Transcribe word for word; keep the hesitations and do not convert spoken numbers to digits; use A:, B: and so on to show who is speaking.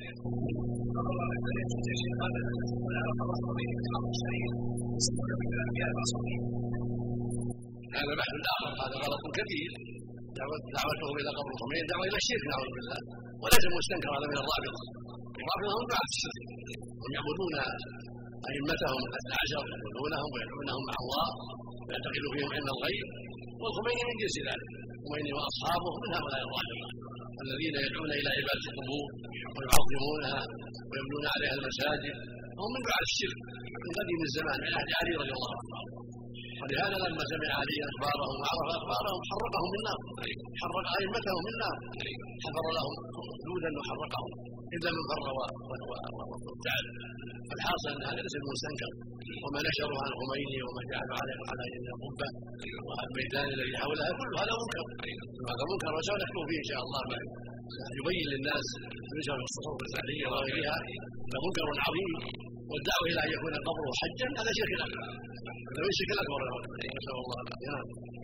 A: هذا بحث آخر، هذا غلط كبير. دعوتهم إلى قبر الخميني دعوة إلى الشرك نعوذ بالله، وليس مستنكر هذا من الرافضة. الرافضة هم دعاة الشرك، هم يعبدون أئمتهم الاثنى عشر، يعبدونهم ويدعونهم مع الله ويعتقد فيهم علم الغيب، والخميني من جنس ذلك. الخميني وأصحابه من هؤلاء الرافضة الذين يدعون إلى عبادة القبور ويعظمونها ويبنون عليها المساجد، هم من دعاة الشرك من قديم الزمان من عهد علي رضي الله عنه. ولهذا لما سمع علي اخبارهم وعرف اخبارهم حرقهم من النار، حرق ائمتهم من النار، حفر لهم حدودا وحرقهم الا من فر وابتعد. فالحاصل ان هذا ليس المستنكر، وما نشره عن الخميني وما جعله عليه على القبه والميدان الذي حولها كل هذا منكر، هذا منكر وسنحكم فيه ان شاء الله بعد يبين للناس ينشر في الصفوف الفعليه وغيرها هذا منكر عظيم. والدعوه الى ان يكون قبره حجا هذا شرك اكبر، هذا من الشرك الاكبر. نسال الله العافيه.